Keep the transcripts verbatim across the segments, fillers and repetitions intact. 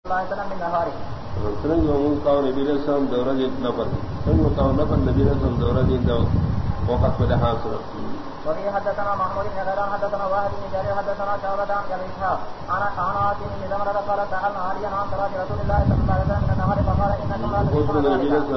سرنگ نبی رسم دورہ نفر سرنگ نفر نبی رسم دورہ دو وقت پر حاصل وفي حدثنا محمود بن غيران حدثنا واحد بن جرير حدثنا شعبة عن ابي اسحاق انا انا عاصم بن زمرة قال سالنا عليا عن صلاة رسول الله صلى الله عليه وسلم من النهار فقال انكم لا تدركون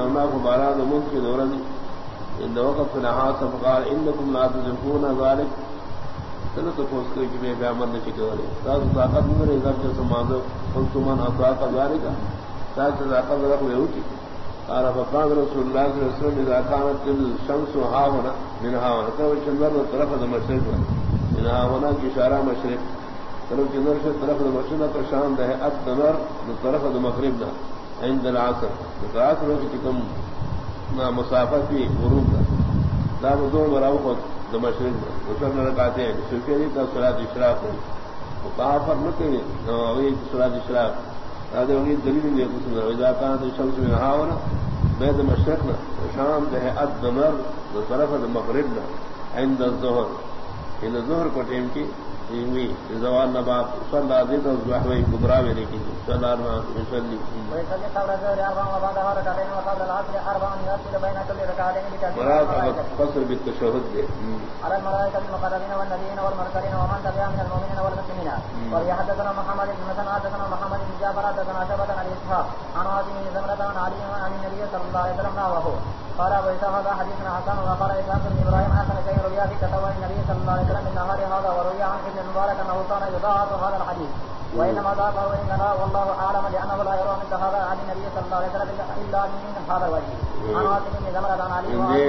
ذلك ان وقت پر حاصل فقال انكم لا تدركون ذلك چلو تو پوچھ کر کہ میں بیامر نے چکے والے ساتھ طاقت میرے گھر سے سماندو خلتمان اطاق ذالک ساتھ طاقت رکھ لے ہوتی قال فقال رسول الله صلى الله عليه وسلم اذا كانت الشمس هاهنا من هاهنا تو چندر طرف مشرق من هاهنا کی اشارہ مشرق چلو چندر سے طرف مشرق تو شام ہے التنر طرف مغرب نہ عند العصر العصر کی کم مسافت بھی غروب کا دا دو براو کو مشرق میں دوسرے رکعتیں ہیں سفیری کا صلاۃ اشراق ہے وہ کہاں پر نہ کہ وہی صلاۃ اشراق هذا وہی دلیل ہے کہ اذا كانت الشمس من هاهنا بعد مشرقنا شام ہے الدمر طرف المغرب عند الظهر ان الظهر کو ٹائم کی وی زوال نبات صلی علیہ وسلم کبرا میں نہیں صلی اللہ علیہ وسلم ويصلي قبل الظهر اربعا وبعدها ركعتين وقبل العصر اربعا يفصل بين كل ركعتين مراد فصل بالتشهد على الملائكة المقربين والنبيين والمرسلين ومن تبعهم من المؤمنين والمسلمين. وفي حدثنا محمد بن مسلم حدثنا محمد بن جعفر حدثنا شعبة عن اسحاق عن عاصم بن زمرة عن علي عن النبي صلى الله عليه وسلم وهو قال ابو اسحاق هذا حديث حسن وقال اسحاق بن ابراهيم حسن شيء روي في تطوع النبي صلى الله عليه وسلم من نهار هذا وروي عن ابن المبارك انه كان يضاعف هذا الحديث وانما ضاعفه اننا والله اعلم لانه لا يروى مثل هذا عن النبي صلى الله عليه وسلم الا من هذا الوجه. عن عاصم بن زمرة عن علي وعن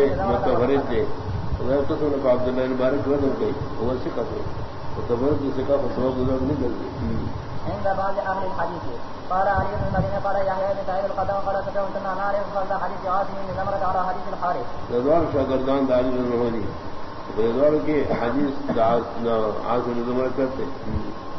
ابن عبد الله المبارك رضي الله هو ثقة وتبرد ثقة فسوى بذلك نقل عند بعض اهل الحديث. قال علي بن المدينة قال يحيى بن سعيد القدام قال سكون كنا نعرف فضل حديث عاصم بن زمرة على حديث الحارث. رضوان شاگردان داری رضوانی رضوان کے حدیث عاصم بن زمرة کرتے